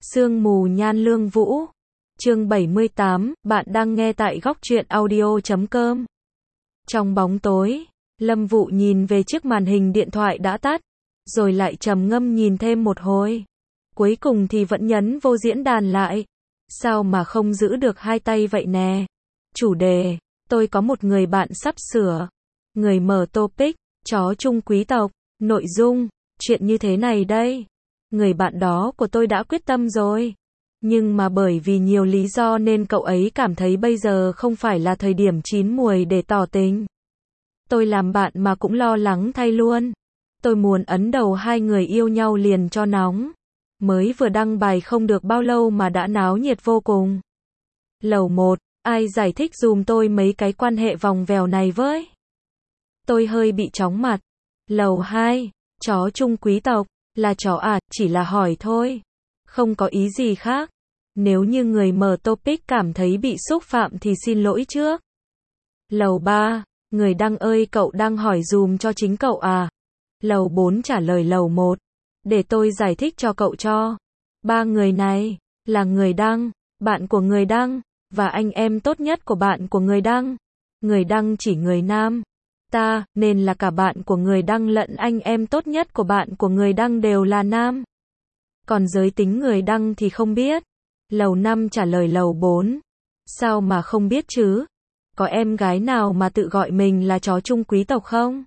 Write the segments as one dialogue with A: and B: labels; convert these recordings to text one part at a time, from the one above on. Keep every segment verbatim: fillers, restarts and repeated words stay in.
A: Sương mù nhan lương vũ. Chương bảy mươi tám, bạn đang nghe tại góc truyện audio chấm com. Trong bóng tối, Lâm Vũ nhìn về chiếc màn hình điện thoại đã tắt, rồi lại trầm ngâm nhìn thêm một hồi. Cuối cùng thì vẫn nhấn vô diễn đàn lại. Sao mà không giữ được hai tay vậy nè? Chủ đề, tôi có một người bạn sắp sửa. Người mở topic, chó chung quý tộc. Nội dung, chuyện như thế này đây. Người bạn đó của tôi đã quyết tâm rồi. Nhưng mà bởi vì nhiều lý do nên cậu ấy cảm thấy bây giờ không phải là thời điểm chín muồi để tỏ tình. Tôi làm bạn mà cũng lo lắng thay luôn. Tôi muốn ấn đầu hai người yêu nhau liền cho nóng. Mới vừa đăng bài không được bao lâu mà đã náo nhiệt vô cùng. Lầu một, ai giải thích dùm tôi mấy cái quan hệ vòng vèo này với? Tôi hơi bị chóng mặt. Lầu hai, chó chung quý tộc, là chó à, chỉ là hỏi thôi. Không có ý gì khác. Nếu như người mở topic cảm thấy bị xúc phạm thì xin lỗi trước. Lầu ba, người đăng ơi cậu đang hỏi dùm cho chính cậu à? Lầu bốn trả lời lầu một. Để tôi giải thích cho cậu cho. Ba người này, là người đăng, bạn của người đăng, và anh em tốt nhất của bạn của người đăng. Người đăng chỉ người nam. Ta, nên là cả bạn của người đăng lẫn anh em tốt nhất của bạn của người đăng đều là nam. Còn giới tính người đăng thì không biết. Lầu năm trả lời lầu bốn. Sao mà không biết chứ? Có em gái nào mà tự gọi mình là chó chung quý tộc không?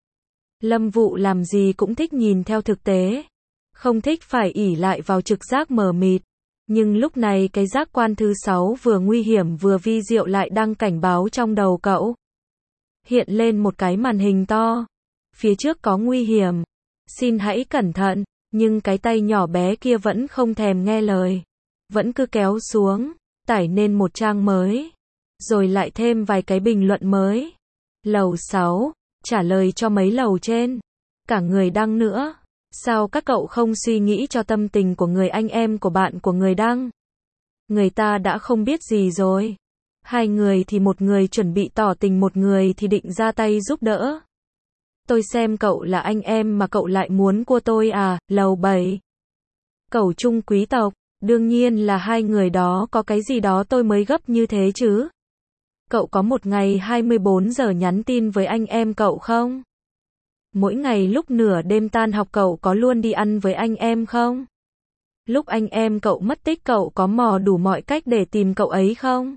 A: Lâm Vũ làm gì cũng thích nhìn theo thực tế. Không thích phải ỷ lại vào trực giác mờ mịt. Nhưng lúc này cái giác quan thứ sáu vừa nguy hiểm vừa vi diệu lại đang cảnh báo trong đầu cậu. Hiện lên một cái màn hình to. Phía trước có nguy hiểm. Xin hãy cẩn thận. Nhưng cái tay nhỏ bé kia vẫn không thèm nghe lời. Vẫn cứ kéo xuống. Tải nên một trang mới. Rồi lại thêm vài cái bình luận mới. Lầu sáu. Trả lời cho mấy lầu trên. Cả người đăng nữa. Sao các cậu không suy nghĩ cho tâm tình của người anh em của bạn của người đăng? Người ta đã không biết gì rồi. Hai người thì một người chuẩn bị tỏ tình, một người thì định ra tay giúp đỡ. Tôi xem cậu là anh em mà cậu lại muốn cua tôi à? Lầu bảy. Cậu chung quý tộc, đương nhiên là hai người đó có cái gì đó tôi mới gấp như thế chứ. Cậu có một ngày hai mươi bốn giờ nhắn tin với anh em cậu không? Mỗi ngày lúc nửa đêm tan học cậu có luôn đi ăn với anh em không? Lúc anh em cậu mất tích cậu có mò đủ mọi cách để tìm cậu ấy không?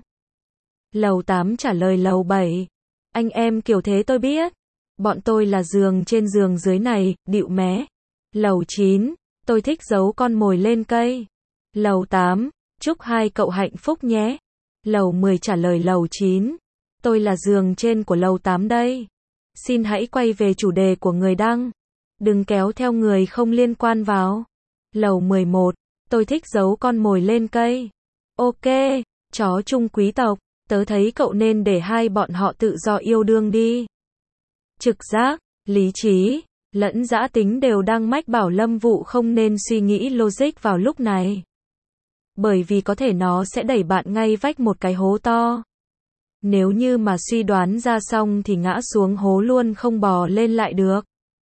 A: Lầu tám trả lời lầu bảy. Anh em kiểu thế tôi biết. Bọn tôi là giường trên giường dưới này, điệu mé. Lầu chín. Tôi thích giấu con mồi lên cây. Lầu tám. Chúc hai cậu hạnh phúc nhé. Lầu mười trả lời lầu chín. Tôi là giường trên của lầu tám đây. Xin hãy quay về chủ đề của người đăng. Đừng kéo theo người không liên quan vào. Lầu mười một. Tôi thích giấu con mồi lên cây. Ok, chó chung quý tộc. Tớ thấy cậu nên để hai bọn họ tự do yêu đương đi. Trực giác, lý trí, lẫn dã tính đều đang mách bảo Lâm Vũ không nên suy nghĩ logic vào lúc này. Bởi vì có thể nó sẽ đẩy bạn ngay vách một cái hố to. Nếu như mà suy đoán ra xong thì ngã xuống hố luôn không bò lên lại được.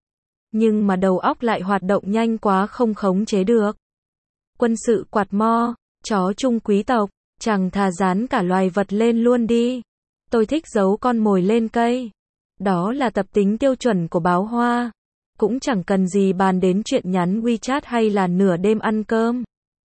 A: Nhưng mà đầu óc lại hoạt động nhanh quá không khống chế được. Quân sự quạt mo, chó chung quý tộc, chẳng thà dán cả loài vật lên luôn đi. Tôi thích giấu con mồi lên cây. Đó là tập tính tiêu chuẩn của báo hoa. Cũng chẳng cần gì bàn đến chuyện nhắn WeChat hay là nửa đêm ăn cơm.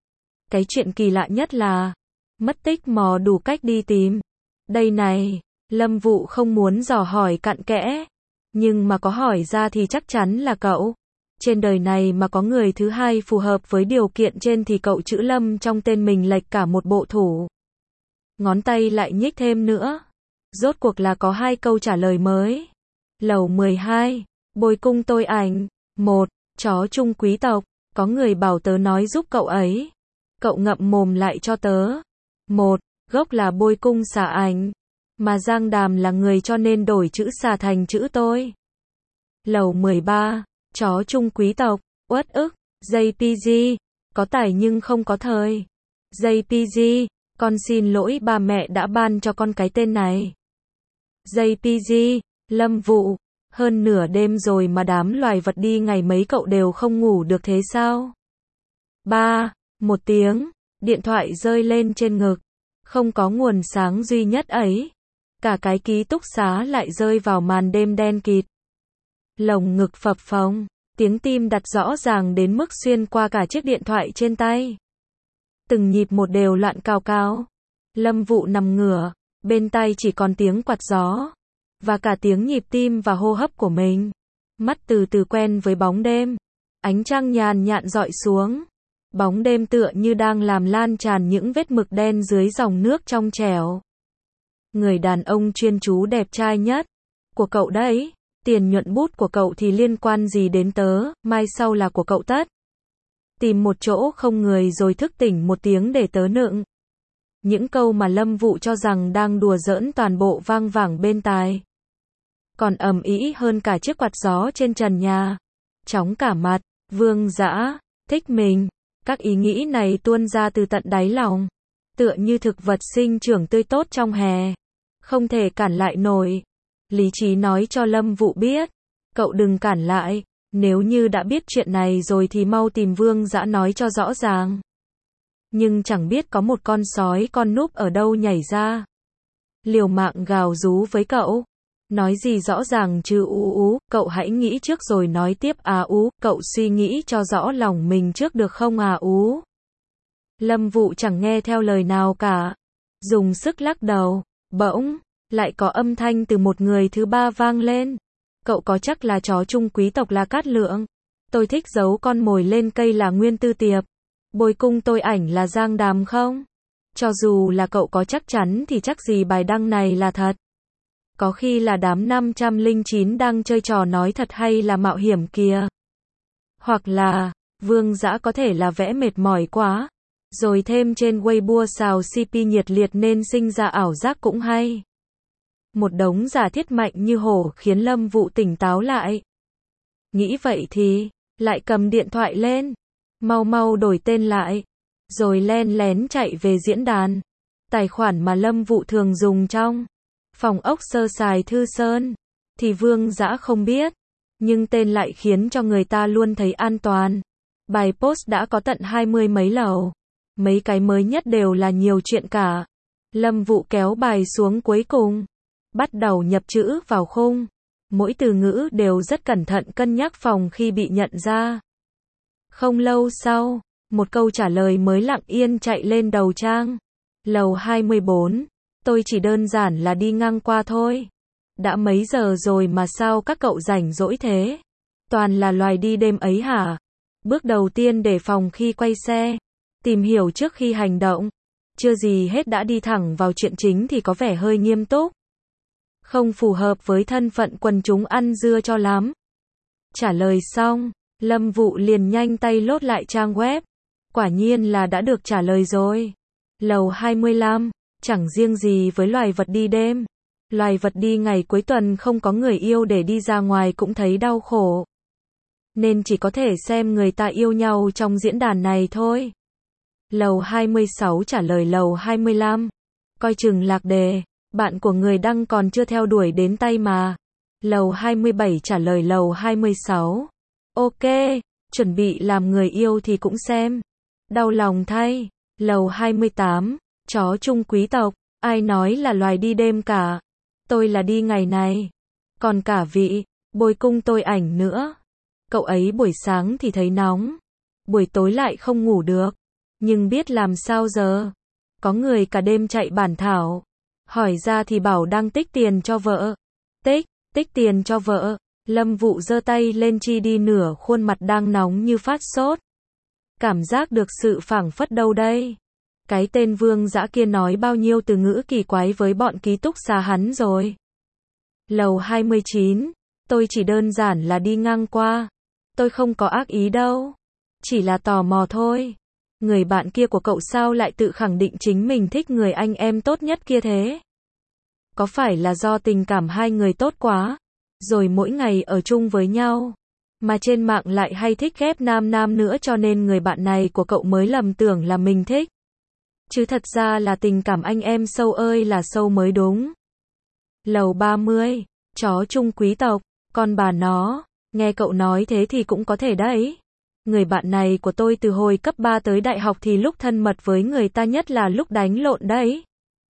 A: Cái chuyện kỳ lạ nhất là mất tích mò đủ cách đi tìm. Đây này, Lâm Vũ không muốn dò hỏi cặn kẽ. Nhưng mà có hỏi ra thì chắc chắn là cậu. Trên đời này mà có người thứ hai phù hợp với điều kiện trên thì cậu chữ Lâm trong tên mình lệch cả một bộ thủ. Ngón tay lại nhích thêm nữa. Rốt cuộc là có hai câu trả lời mới. Lầu mười hai. Bồi cung tôi ảnh. Một. Chó chung quý tộc. Có người bảo tớ nói giúp cậu ấy. Cậu ngậm mồm lại cho tớ. Một. Gốc là bôi cung xà ảnh. Mà Giang Đàm là người cho nên đổi chữ xà thành chữ tôi. Lầu mười ba. Chó chung quý tộc. Uất ức. gi pê giê. Có tài nhưng không có thời. gi pê giê. Con xin lỗi ba mẹ đã ban cho con cái tên này. gi pê giê. Lâm Vũ. Hơn nửa đêm rồi mà đám loài vật đi ngày mấy cậu đều không ngủ được thế sao? ba. Một tiếng, điện thoại rơi lên trên ngực. Không có nguồn sáng duy nhất ấy. Cả cái ký túc xá lại rơi vào màn đêm đen kịt. Lồng ngực phập phồng, tiếng tim đập rõ ràng đến mức xuyên qua cả chiếc điện thoại trên tay. Từng nhịp một đều loạn cào cào. Lâm Vụ nằm ngửa, bên tai chỉ còn tiếng quạt gió. Và cả tiếng nhịp tim và hô hấp của mình. Mắt từ từ quen với bóng đêm. Ánh trăng nhàn nhạt dọi xuống. Bóng đêm tựa như đang làm lan tràn những vết mực đen dưới dòng nước trong trẻo. Người đàn ông chuyên chú đẹp trai nhất của cậu đấy. Tiền nhuận bút của cậu thì liên quan gì đến tớ, mai sau là của cậu tất. Tìm một chỗ không người rồi thức tỉnh một tiếng để tớ nựng. Những câu mà Lâm Vụ cho rằng đang đùa giỡn toàn bộ vang vẳng bên tai. Còn ầm ĩ hơn cả chiếc quạt gió trên trần nhà. Chóng cả mặt, Vương Dã, thích mình. Các ý nghĩ này tuôn ra từ tận đáy lòng. Tựa như thực vật sinh trưởng tươi tốt trong hè. Không thể cản lại nổi. Lý trí nói cho Lâm Vụ biết. Cậu đừng cản lại. Nếu như đã biết chuyện này rồi thì mau tìm Vương Dã nói cho rõ ràng. Nhưng chẳng biết có một con sói con núp ở đâu nhảy ra. Liều mạng gào rú với cậu. Nói gì rõ ràng chứ ú ú, cậu hãy nghĩ trước rồi nói tiếp à ú, cậu suy nghĩ cho rõ lòng mình trước được không à ú. Lâm Vụ chẳng nghe theo lời nào cả. Dùng sức lắc đầu, bỗng, lại có âm thanh từ một người thứ ba vang lên. Cậu có chắc là chó chung quý tộc là Cát Lượng? Tôi thích giấu con mồi lên cây là Nguyên Tư Tiệp. Bồi cung tôi ảnh là Giang Đàm không? Cho dù là cậu có chắc chắn thì chắc gì bài đăng này là thật. Có khi là đám năm trăm lẻ chín đang chơi trò nói thật hay là mạo hiểm kìa. Hoặc là, Vương Dã có thể là vẽ mệt mỏi quá. Rồi thêm trên Weibo xào xê pê nhiệt liệt nên sinh ra ảo giác cũng hay. Một đống giả thiết mạnh như hổ khiến Lâm Vụ tỉnh táo lại. Nghĩ vậy thì, lại cầm điện thoại lên. Mau mau đổi tên lại. Rồi len lén chạy về diễn đàn. Tài khoản mà Lâm Vụ thường dùng trong phòng ốc sơ sài Thư Sơn. Thì Vương Dã không biết. Nhưng tên lại khiến cho người ta luôn thấy an toàn. Bài post đã có tận hai mươi mấy lầu. Mấy cái mới nhất đều là nhiều chuyện cả. Lâm Vụ kéo bài xuống cuối cùng. Bắt đầu nhập chữ vào khung. Mỗi từ ngữ đều rất cẩn thận cân nhắc phòng khi bị nhận ra. Không lâu sau, một câu trả lời mới lặng yên chạy lên đầu trang. Lầu hai mươi bốn. Tôi chỉ đơn giản là đi ngang qua thôi. Đã mấy giờ rồi mà sao các cậu rảnh rỗi thế? Toàn là loài đi đêm ấy hả? Bước đầu tiên đề phòng khi quay xe. Tìm hiểu trước khi hành động. Chưa gì hết đã đi thẳng vào chuyện chính thì có vẻ hơi nghiêm túc. Không phù hợp với thân phận quần chúng ăn dưa cho lắm. Trả lời xong, Lâm Vụ liền nhanh tay lốt lại trang web. Quả nhiên là đã được trả lời rồi. Lầu hai mươi lăm, chẳng riêng gì với loài vật đi đêm. Loài vật đi ngày cuối tuần không có người yêu để đi ra ngoài cũng thấy đau khổ. Nên chỉ có thể xem người ta yêu nhau trong diễn đàn này thôi. Lầu hai mươi sáu trả lời lầu hai mươi lăm. Coi chừng lạc đề. Bạn của người đăng còn chưa theo đuổi đến tay mà. Lầu hai mươi bảy trả lời lầu hai mươi sáu. Ok, chuẩn bị làm người yêu thì cũng xem. Đau lòng thay. Lầu hai mươi tám. Chó chung quý tộc. Ai nói là loài đi đêm cả. Tôi là đi ngày này. Còn cả vị, bồi cung tôi ảnh nữa. Cậu ấy buổi sáng thì thấy nóng. Buổi tối lại không ngủ được. Nhưng biết làm sao giờ. Có người cả đêm chạy bản thảo. Hỏi ra thì bảo đang tích tiền cho vợ. Tích, tích tiền cho vợ. Lâm Vụ giơ tay lên chi đi nửa khuôn mặt đang nóng như phát sốt. Cảm giác được sự phảng phất đâu đây. Cái tên Vương Dã kia nói bao nhiêu từ ngữ kỳ quái với bọn ký túc xá hắn rồi. Lầu hai mươi chín. Tôi chỉ đơn giản là đi ngang qua. Tôi không có ác ý đâu. Chỉ là tò mò thôi. Người bạn kia của cậu sao lại tự khẳng định chính mình thích người anh em tốt nhất kia thế? Có phải là do tình cảm hai người tốt quá? Rồi mỗi ngày ở chung với nhau. Mà trên mạng lại hay thích ghép nam nam nữa cho nên người bạn này của cậu mới lầm tưởng là mình thích. Chứ thật ra là tình cảm anh em sâu ơi là sâu mới đúng. Lầu ba mươi. Chó chung quý tộc. Con bà nó. Nghe cậu nói thế thì cũng có thể đấy. Người bạn này của tôi từ hồi cấp ba tới đại học thì lúc thân mật với người ta nhất là lúc đánh lộn đấy.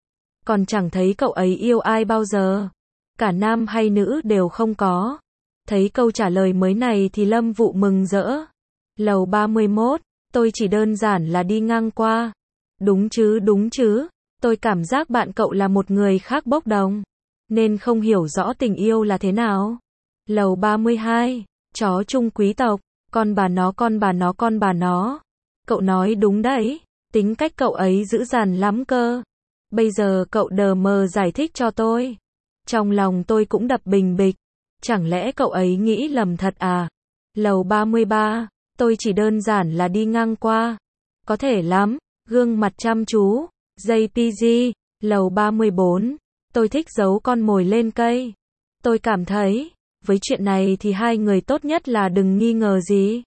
A: Còn chẳng thấy cậu ấy yêu ai bao giờ. Cả nam hay nữ đều không có. Thấy câu trả lời mới này thì Lâm Vụ mừng rỡ. Lầu ba mươi mốt, tôi chỉ đơn giản là đi ngang qua. Đúng chứ, đúng chứ. Tôi cảm giác bạn cậu là một người khác bốc đồng, nên không hiểu rõ tình yêu là thế nào. Lầu ba mươi hai, chó chung quý tộc, con bà nó con bà nó con bà nó. Cậu nói đúng đấy, tính cách cậu ấy dữ dằn lắm cơ. Bây giờ cậu đờ mờ giải thích cho tôi. Trong lòng tôi cũng đập bình bịch. Chẳng lẽ cậu ấy nghĩ lầm thật à? Lầu ba mươi ba, tôi chỉ đơn giản là đi ngang qua. Có thể lắm, gương mặt chăm chú. gi pê giê, lầu ba mươi bốn, tôi thích giấu con mồi lên cây. Tôi cảm thấy, với chuyện này thì hai người tốt nhất là đừng nghi ngờ gì.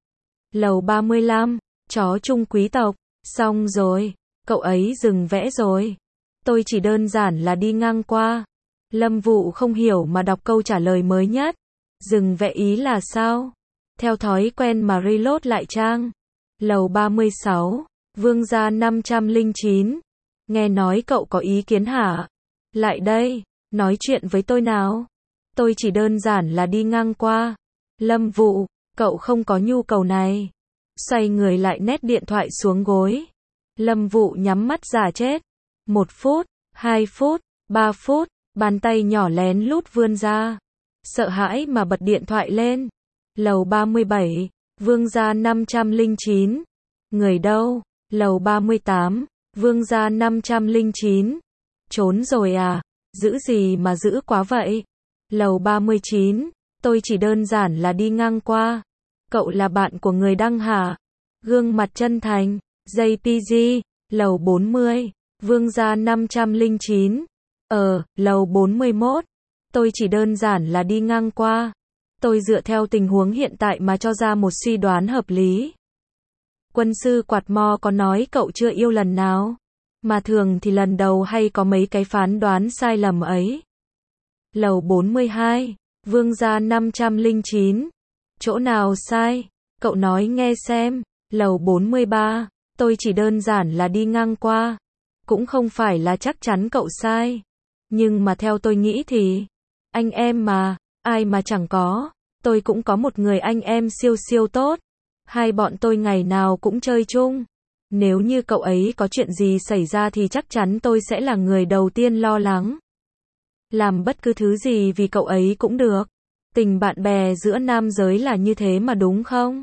A: Lầu ba mươi lăm, chó chung quý tộc, xong rồi, cậu ấy dừng vẽ rồi. Tôi chỉ đơn giản là đi ngang qua. Lâm Vụ không hiểu mà đọc câu trả lời mới nhất. Dừng vẽ ý là sao? Theo thói quen mà reload lại trang. Lầu ba mươi sáu, Vương gia năm trăm lẻ chín. Nghe nói cậu có ý kiến hả? Lại đây, nói chuyện với tôi nào. Tôi chỉ đơn giản là đi ngang qua. Lâm Vụ, cậu không có nhu cầu này. Xoay người lại nét điện thoại xuống gối. Lâm Vụ nhắm mắt giả chết. Một phút, hai phút, ba phút, bàn tay nhỏ lén lút vươn ra. Sợ hãi mà bật điện thoại lên. Lầu ba mươi bảy, Vương gia năm trăm lẻ chín. Người đâu? Lầu ba mươi tám, Vương gia năm trăm lẻ chín. Trốn rồi à? Giữ gì mà giữ quá vậy? Lầu ba mươi chín, tôi chỉ đơn giản là đi ngang qua. Cậu là bạn của người đăng hả? Gương mặt chân thành. gi pê giê, lầu bốn mươi, Vương gia năm trăm lẻ chín. Ờ, lầu bốn mươi mốt. Tôi chỉ đơn giản là đi ngang qua. Tôi dựa theo tình huống hiện tại mà cho ra một suy đoán hợp lý. Quân sư Quạt Mo có nói cậu chưa yêu lần nào? Mà thường thì lần đầu hay có mấy cái phán đoán sai lầm ấy. Lầu bốn mươi hai, Vương gia năm trăm lẻ chín. Chỗ nào sai? Cậu nói nghe xem. Lầu bốn mươi ba, tôi chỉ đơn giản là đi ngang qua. Cũng không phải là chắc chắn cậu sai. Nhưng mà theo tôi nghĩ thì, anh em mà, ai mà chẳng có. Tôi cũng có một người anh em siêu siêu tốt. Hai bọn tôi ngày nào cũng chơi chung. Nếu như cậu ấy có chuyện gì xảy ra thì chắc chắn tôi sẽ là người đầu tiên lo lắng. Làm bất cứ thứ gì vì cậu ấy cũng được. Tình bạn bè giữa nam giới là như thế mà đúng không?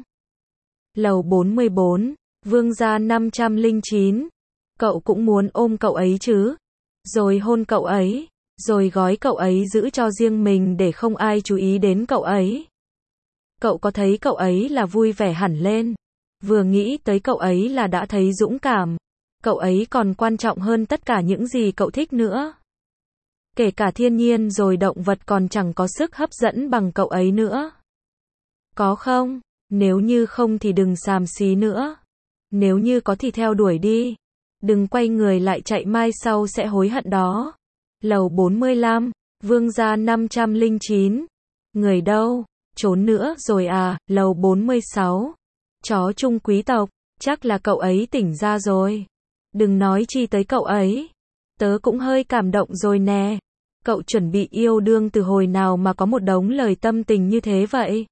A: Lầu bốn mươi bốn, Vương gia năm trăm lẻ chín. Cậu cũng muốn ôm cậu ấy chứ? Rồi hôn cậu ấy, rồi gói cậu ấy giữ cho riêng mình để không ai chú ý đến cậu ấy. Cậu có thấy cậu ấy là vui vẻ hẳn lên. Vừa nghĩ tới cậu ấy là đã thấy dũng cảm. Cậu ấy còn quan trọng hơn tất cả những gì cậu thích nữa. Kể cả thiên nhiên rồi động vật còn chẳng có sức hấp dẫn bằng cậu ấy nữa. Có không? Nếu như không thì đừng xàm xí nữa. Nếu như có thì theo đuổi đi. Đừng quay người lại chạy mai sau sẽ hối hận đó. Lầu bốn mươi lăm, Vương gia năm trăm lẻ chín. Người đâu? Trốn nữa rồi à? Lầu bốn mươi sáu, Chó chung quý tộc. Chắc là cậu ấy tỉnh ra rồi. Đừng nói chi tới cậu ấy. Tớ cũng hơi cảm động rồi nè. Cậu chuẩn bị yêu đương từ hồi nào mà có một đống lời tâm tình như thế vậy?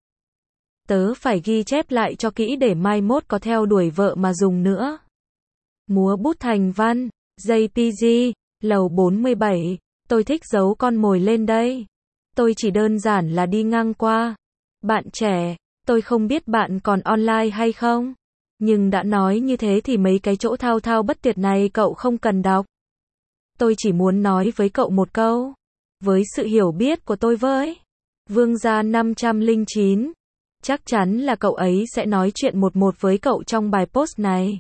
A: Tớ phải ghi chép lại cho kỹ để mai mốt có theo đuổi vợ mà dùng nữa. Múa bút thành văn. gi pê giê, lầu bốn mươi bảy. Tôi thích giấu con mồi lên đây. Tôi chỉ đơn giản là đi ngang qua. Bạn trẻ, tôi không biết bạn còn online hay không. Nhưng đã nói như thế thì mấy cái chỗ thao thao bất tuyệt này cậu không cần đọc. Tôi chỉ muốn nói với cậu một câu. Với sự hiểu biết của tôi với Vương gia năm trăm lẻ chín, chắc chắn là cậu ấy sẽ nói chuyện một một với cậu trong bài post này.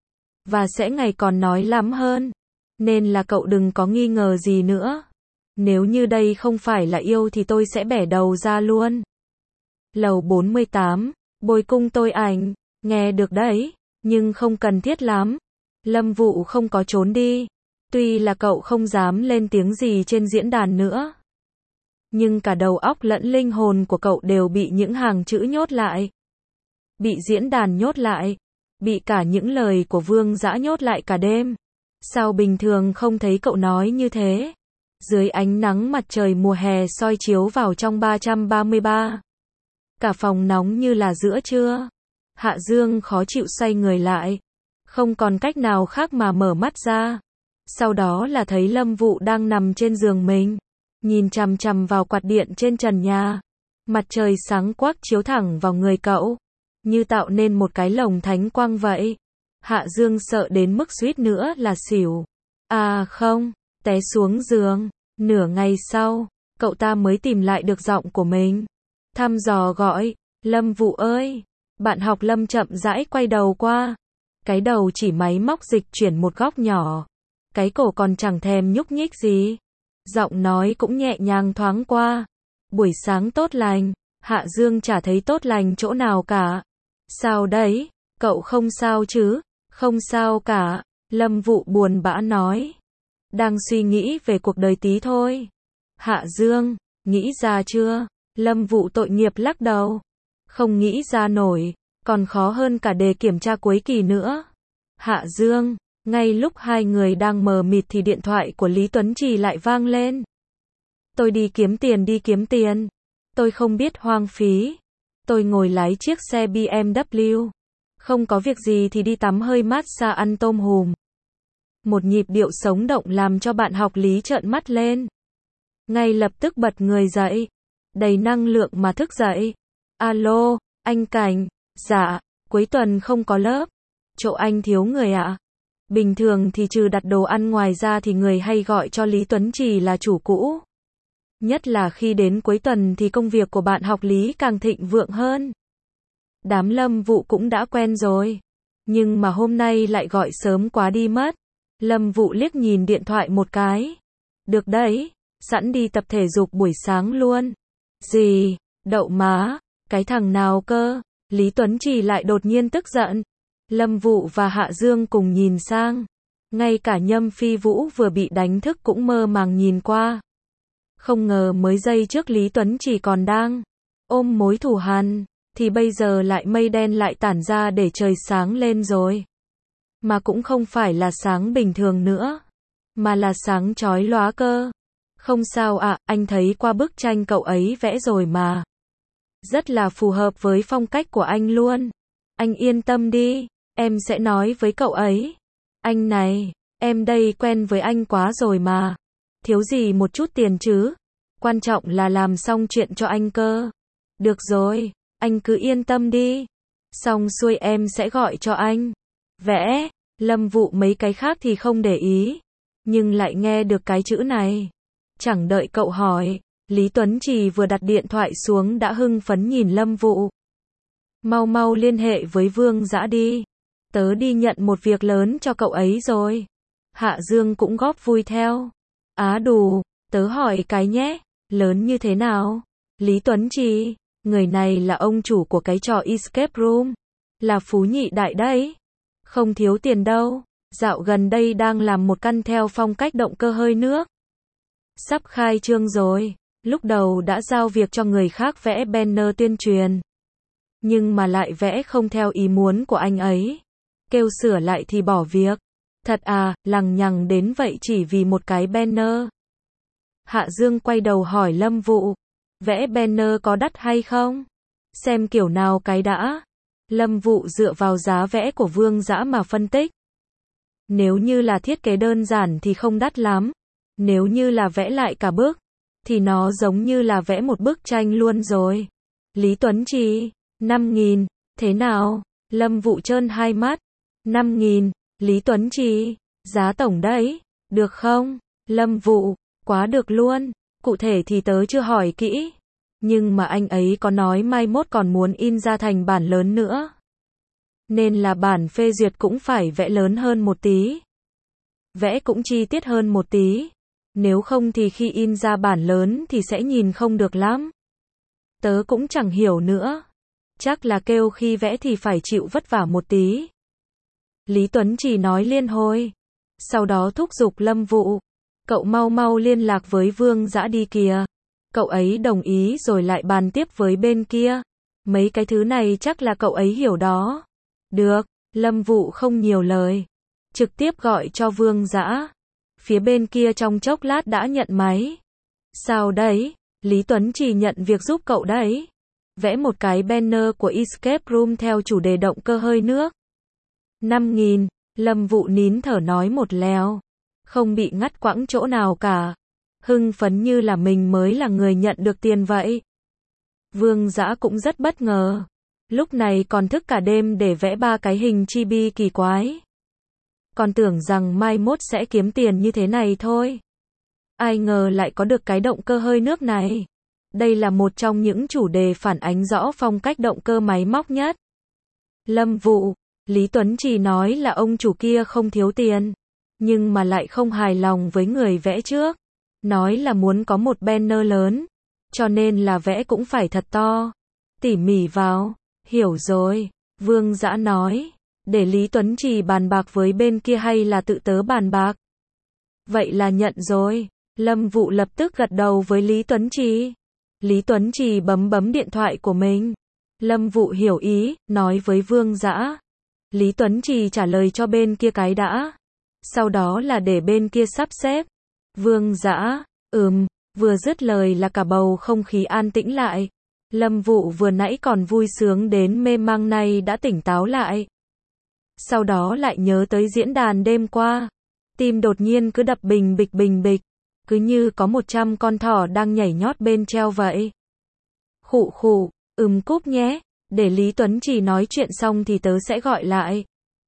A: Và sẽ ngày còn nói lắm hơn. Nên là cậu đừng có nghi ngờ gì nữa. Nếu như đây không phải là yêu thì tôi sẽ bẻ đầu ra luôn. Lầu bốn mươi tám, Bồi cung tôi ảnh. Nghe được đấy, nhưng không cần thiết lắm. Lâm Vụ không có trốn đi. Tuy là cậu không dám lên tiếng gì trên diễn đàn nữa. Nhưng cả đầu óc lẫn linh hồn của cậu đều bị những hàng chữ nhốt lại. bị diễn đàn nhốt lại, bị cả những lời của Vương Dã nhốt lại cả đêm. Sao bình thường không thấy cậu nói như thế? Dưới ánh nắng mặt trời mùa hè soi chiếu vào trong ba trăm ba mươi ba. Cả phòng nóng như là giữa trưa. Hạ Dương khó chịu xoay người lại. Không còn cách nào khác mà mở mắt ra. Sau đó là thấy Lâm Vụ đang nằm trên giường mình. Nhìn chằm chằm vào quạt điện trên trần nhà. Mặt trời sáng quắc chiếu thẳng vào người cậu. Như tạo nên một cái lồng thánh quang vậy. Hạ Dương sợ đến mức suýt nữa là xỉu. À không, té xuống giường. Nửa ngày sau, cậu ta mới tìm lại được giọng của mình. Thăm dò gọi, Lâm Vụ ơi. Bạn học Lâm chậm rãi quay đầu qua. Cái đầu chỉ máy móc dịch chuyển một góc nhỏ. Cái cổ còn chẳng thèm nhúc nhích gì. Giọng nói cũng nhẹ nhàng thoáng qua. Buổi sáng tốt lành. Hạ Dương chả thấy tốt lành chỗ nào cả. Sao đấy? Cậu không sao chứ? Không sao cả. Lâm Vụ buồn bã nói. Đang suy nghĩ về cuộc đời tí thôi. Hạ Dương, nghĩ ra chưa? Lâm Vụ tội nghiệp lắc đầu. Không nghĩ ra nổi, còn khó hơn cả đề kiểm tra cuối kỳ nữa. Hạ Dương, ngay lúc hai người đang mờ mịt thì điện thoại của Lý Tuấn Trì lại vang lên. Tôi đi kiếm tiền đi kiếm tiền. Tôi không biết hoang phí. Tôi ngồi lái chiếc xe bê em vê. Không có việc gì thì đi tắm hơi mát xa ăn tôm hùm. Một nhịp điệu sống động làm cho bạn học Lý trợn mắt lên. Ngay lập tức bật người dậy. Đầy năng lượng mà thức dậy. Alo, anh Cảnh. Dạ, cuối tuần không có lớp. Chỗ anh thiếu người ạ? À? Bình thường thì trừ đặt đồ ăn ngoài ra thì người hay gọi cho Lý Tuấn Trì là chủ cũ. Nhất là khi đến cuối tuần thì công việc của bạn học Lý càng thịnh vượng hơn. Đám Lâm Vụ cũng đã quen rồi. Nhưng mà hôm nay lại gọi sớm quá đi mất. Lâm Vụ liếc nhìn điện thoại một cái. Được đấy, sẵn đi tập thể dục buổi sáng luôn. Gì? Đậu má? Cái thằng nào cơ? Lý Tuấn Trì lại đột nhiên tức giận. Lâm Vụ và Hạ Dương cùng nhìn sang. Ngay cả Nhâm Phi Vũ vừa bị đánh thức cũng mơ màng nhìn qua. Không ngờ mới giây trước Lý Tuấn Trì còn đang ôm mối thù hằn, thì bây giờ lại mây đen lại tản ra để trời sáng lên rồi. Mà cũng không phải là sáng bình thường nữa, mà là sáng chói lóa cơ. Không sao ạ, à, anh thấy qua bức tranh cậu ấy vẽ rồi mà. Rất là phù hợp với phong cách của anh luôn. Anh yên tâm đi, em sẽ nói với cậu ấy. Anh này, em đây quen với anh quá rồi mà. Thiếu gì một chút tiền chứ. Quan trọng là làm xong chuyện cho anh cơ. Được rồi, anh cứ yên tâm đi. Xong xuôi em sẽ gọi cho anh. Vẽ, Lâm Vụ mấy cái khác thì không để ý. Nhưng lại nghe được cái chữ này. Chẳng đợi cậu hỏi, Lý Tuấn Trì vừa đặt điện thoại xuống đã hưng phấn nhìn Lâm Vụ. Mau mau liên hệ với Vương Dã đi. Tớ đi nhận một việc lớn cho cậu ấy rồi. Hạ Dương cũng góp vui theo. Á đù, tớ hỏi cái nhé, lớn như thế nào? Lý Tuấn Trì, người này là ông chủ của cái trò Escape Room. Là phú nhị đại đấy. Không thiếu tiền đâu. Dạo gần đây đang làm một căn theo phong cách động cơ hơi nước. Sắp khai trương rồi. Lúc đầu đã giao việc cho người khác vẽ banner tuyên truyền. Nhưng mà lại vẽ không theo ý muốn của anh ấy. Kêu sửa lại thì bỏ việc. Thật à, lằng nhằng đến vậy chỉ vì một cái banner. Hạ Dương quay đầu hỏi Lâm Vụ. Vẽ banner có đắt hay không? Xem kiểu nào cái đã. Lâm Vụ dựa vào giá vẽ của Vương Dã mà phân tích. Nếu như là thiết kế đơn giản thì không đắt lắm. Nếu như là vẽ lại cả bức, thì nó giống như là vẽ một bức tranh luôn rồi. Lý Tuấn Trì, năm nghìn, thế nào? Lâm Vụ trơn hai mắt. năm nghìn, Lý Tuấn Trì, giá tổng đấy, được không? Lâm Vụ, quá được luôn, cụ thể thì tớ chưa hỏi kỹ. Nhưng mà anh ấy có nói mai mốt còn muốn in ra thành bản lớn nữa. Nên là bản phê duyệt cũng phải vẽ lớn hơn một tí. Vẽ cũng chi tiết hơn một tí. Nếu không thì khi in ra bản lớn thì sẽ nhìn không được lắm. Tớ cũng chẳng hiểu nữa. Chắc là kêu khi vẽ thì phải chịu vất vả một tí. Lý Tuấn Trì nói liên hồi. Sau đó thúc giục Lâm Vụ. Cậu mau mau liên lạc với Vương Dã đi kìa. Cậu ấy đồng ý rồi lại bàn tiếp với bên kia. Mấy cái thứ này chắc là cậu ấy hiểu đó. Được, Lâm Vũ không nhiều lời. Trực tiếp gọi cho Vương Dã. Phía bên kia trong chốc lát đã nhận máy. Sao đấy? Lý Tuấn Trì nhận việc giúp cậu đấy. Vẽ một cái banner của Escape Room theo chủ đề động cơ hơi nước. năm nghìn, Lâm Vũ nín thở nói một lèo. Không bị ngắt quãng chỗ nào cả. Hưng phấn như là mình mới là người nhận được tiền vậy. Vương Dã cũng rất bất ngờ. Lúc này còn thức cả đêm để vẽ ba cái hình chibi kỳ quái. Còn tưởng rằng mai mốt sẽ kiếm tiền như thế này thôi. Ai ngờ lại có được cái động cơ hơi nước này. Đây là một trong những chủ đề phản ánh rõ phong cách động cơ máy móc nhất. Lâm Vũ, Lý Tuấn Trì nói là ông chủ kia không thiếu tiền, nhưng mà lại không hài lòng với người vẽ trước. Nói là muốn có một banner lớn, cho nên là vẽ cũng phải thật to, tỉ mỉ vào. Hiểu rồi, Vương Dã nói. Để Lý Tuấn Trì bàn bạc với bên kia hay là tự tớ bàn bạc? Vậy là nhận rồi. Lâm Vũ lập tức gật đầu với Lý Tuấn Trì. Lý Tuấn Trì bấm bấm điện thoại của mình. Lâm Vũ hiểu ý, nói với Vương Dã. Lý Tuấn Trì trả lời cho bên kia cái đã. Sau đó là để bên kia sắp xếp. Vương Dã, ừm, vừa dứt lời là cả bầu không khí an tĩnh lại. Lâm Vũ vừa nãy còn vui sướng đến mê mang này đã tỉnh táo lại. Sau đó lại nhớ tới diễn đàn đêm qua. Tim đột nhiên cứ đập bình bịch bình bịch. Cứ như có một trăm con thỏ đang nhảy nhót bên treo vậy. Khụ khụ, ừm cúp nhé. Để Lý Tuấn Trì nói chuyện xong thì tớ sẽ gọi lại.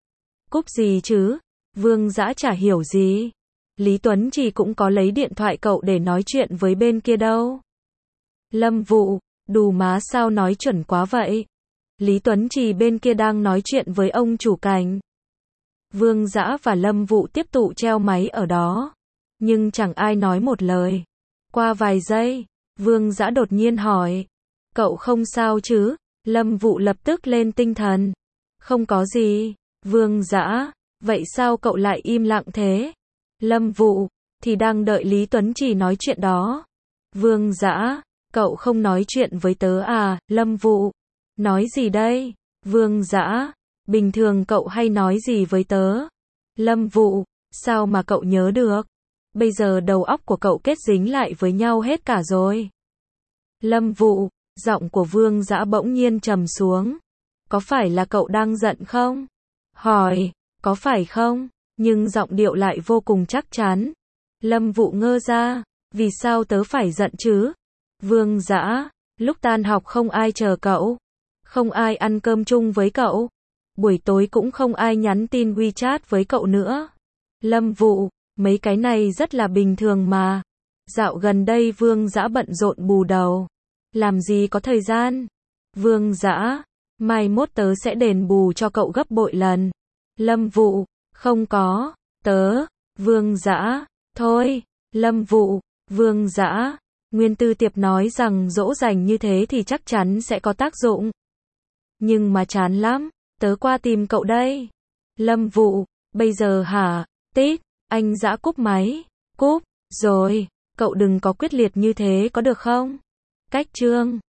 A: Cúp gì chứ? Vương Dã chả hiểu gì. Lý Tuấn Trì cũng có lấy điện thoại cậu để nói chuyện với bên kia đâu. Lâm Vũ, đù má sao nói chuẩn quá vậy? Lý Tuấn Trì bên kia đang nói chuyện với ông chủ cảnh. Vương Dã và Lâm Vũ tiếp tục treo máy ở đó. Nhưng chẳng ai nói một lời. Qua vài giây, Vương Dã đột nhiên hỏi. Cậu không sao chứ? Lâm Vũ lập tức lên tinh thần. Không có gì. Vương Dã, vậy sao cậu lại im lặng thế? Lâm Vũ, thì đang đợi Lý Tuấn Trì nói chuyện đó. Vương Dã, cậu không nói chuyện với tớ à? Lâm Vũ, nói gì đây? Vương Dã, bình thường cậu hay nói gì với tớ? Lâm Vũ, sao mà cậu nhớ được? Bây giờ đầu óc của cậu kết dính lại với nhau hết cả rồi. Lâm Vũ, giọng của Vương Dã bỗng nhiên trầm xuống. Có phải là cậu đang giận không? Hỏi, có phải không? Nhưng giọng điệu lại vô cùng chắc chắn. Lâm Vũ ngơ ra, vì sao tớ phải giận chứ? Vương Dã, lúc tan học không ai chờ cậu, không ai ăn cơm chung với cậu, buổi tối cũng không ai nhắn tin WeChat với cậu nữa. Lâm Vũ, mấy cái này rất là bình thường mà. Dạo gần đây Vương Dã bận rộn bù đầu, làm gì có thời gian. Vương Dã, mai mốt tớ sẽ đền bù cho cậu gấp bội lần. Lâm Vũ, không có, tớ. Vương Dã, thôi. Lâm Vũ, Vương Dã, Nguyên Tư Tiệp nói rằng dỗ dành như thế thì chắc chắn sẽ có tác dụng. Nhưng mà chán lắm, tớ qua tìm cậu đây. Lâm Vũ, bây giờ hả? Tít, anh Dã cúp máy. Cúp, rồi, cậu đừng có quyết liệt như thế có được không? Cách chương